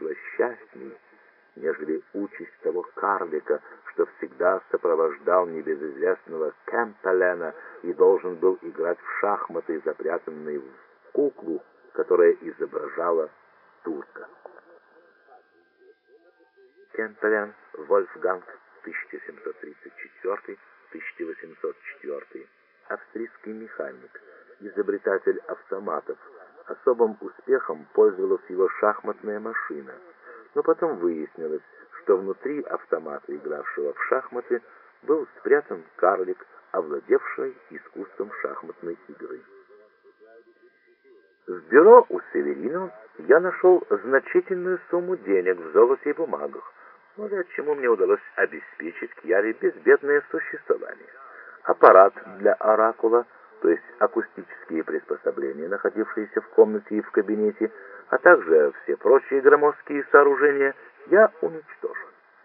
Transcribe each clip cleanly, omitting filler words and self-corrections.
злосчастней, нежели участь того карлика, что всегда сопровождал небезызвестного Кэмпбелена и должен был играть в шахматы, запрятанные в куклу, которая изображала турка. Кэмпбелен Вольфганг, 1734-1804, австрийский механик, изобретатель автоматов. Особым успехом пользовалась его шахматная машина, но потом выяснилось, что внутри автомата, игравшего в шахматы, был спрятан карлик, овладевший искусством шахматной игры. В бюро у Северино я нашел значительную сумму денег в золоте и бумагах, благодаря чему мне удалось обеспечить Кьяре безбедное существование. Аппарат для оракула, то есть акустические приспособления, находившиеся в комнате и в кабинете, а также все прочие громоздкие сооружения, я уничтожил.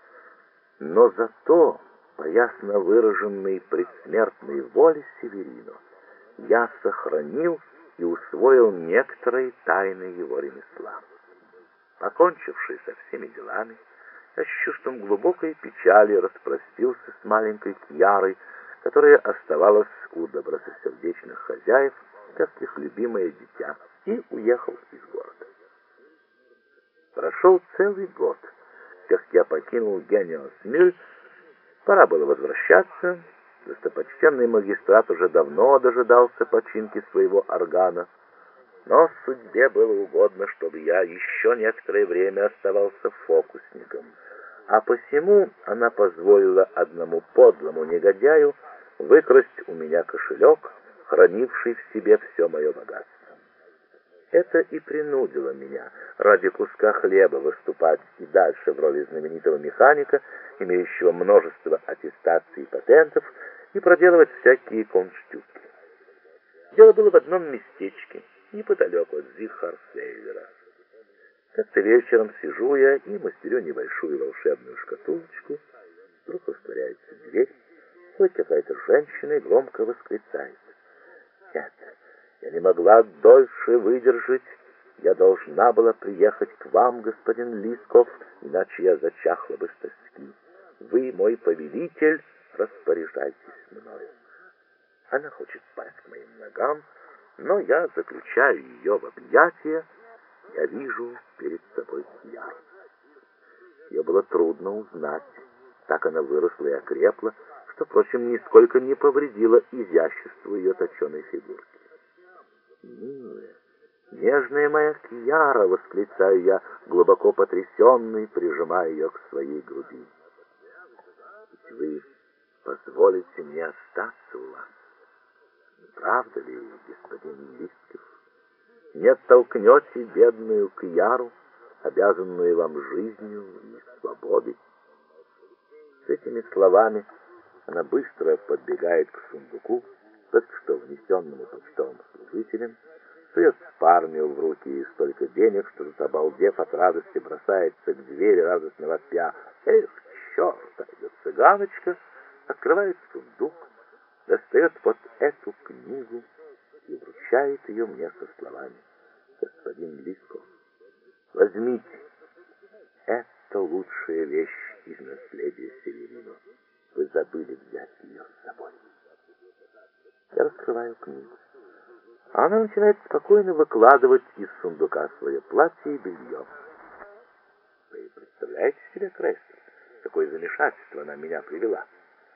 Но зато, по ясно выраженной предсмертной воле Северино, я сохранил и усвоил некоторые тайны его ремесла. Покончивший со всеми делами, я с чувством глубокой печали распростился с маленькой Кьярой, которая оставалась у добросердечных хозяев, как их любимое дитя, и уехал из города. Прошел целый год, как я покинул Гениос-Мюль. Пора было возвращаться. Достопочтенный магистрат уже давно дожидался починки своего органа, но судьбе было угодно, чтобы я еще некоторое время оставался фокусником, а посему она позволила одному подлому негодяю выкрасть у меня кошелек, хранивший в себе все мое богатство. Это и принудило меня ради куска хлеба выступать и дальше в роли знаменитого механика, имеющего множество аттестаций и патентов, и проделывать всякие конштюки. Дело было в одном местечке, неподалеку от Зихарсвейвера. Как-то вечером сижу я и мастерю небольшую волшебную шкатулочку. Вдруг растворяется дверь, хоть какая-то женщина и громко восклицает: «Нет, я не могла дольше выдержать. Я должна была приехать к вам, господин Лисков, иначе я зачахла бы с тоски. Вы мой повелитель, распоряжайтесь мною». Она хочет пасть к моим ногам, но я заключаю ее в объятия. Я вижу перед собой Кьяру. Ее было трудно узнать. Так она выросла и окрепла, что, впрочем, нисколько не повредило изяществу ее точеной фигурки. «Милая, нежная моя Кьяра!» — восклицаю я, глубоко потрясенный, прижимая ее к своей груди. «Ведь вы позволите мне остаться у вас, не правда ли, господин Лисков? Не оттолкнете бедную Кьяру, обязанную вам жизнью и свободой?» С этими словами она быстро подбегает к сундуку, только что внесенному почтовым служителем, сует парню в руки столько денег, что тот, обалдев от радости, бросается к двери, радостно вопя: «Эх, черт!» Идет цыганочка, открывает сундук, достает вот эту книгу и вручает ее мне со словами: «Господин Лисков, возьмите, это лучшая вещь из наследия Северино. Вы забыли взять ее с собой». Я раскрываю книгу. Она начинает спокойно выкладывать из сундука свое платье и белье. Вы представляете себе, Крестер, какое замешательство она меня привела?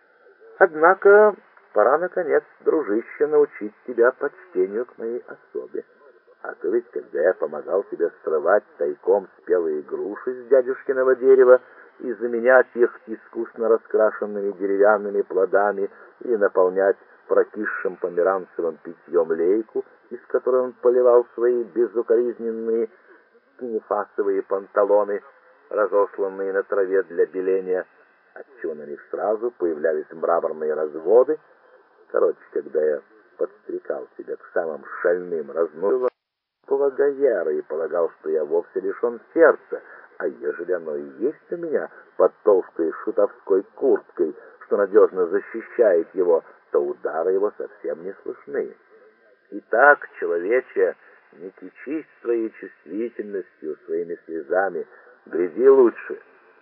Однако пора, наконец, дружище, научить тебя почтению к моей особе. А то ведь, когда я помогал тебе срывать тайком спелые груши с дядюшкиного дерева и заменять их искусно раскрашенными деревянными плодами и наполнять прокисшим померанцевым питьем лейку, из которой он поливал свои безукоризненные кинефасовые панталоны, разосланные на траве для беления, отчего на них сразу появлялись мраморные разводы. Короче, когда я подстрекал тебя к самым шальным разносам Гаера и полагал, что я вовсе лишен сердца, а ежели оно и есть у меня под толстой шутовской курткой, что надежно защищает его, то удары его совсем не слышны. Итак, человече, не кичись своей чувствительностью, своими слезами, Гляди лучше.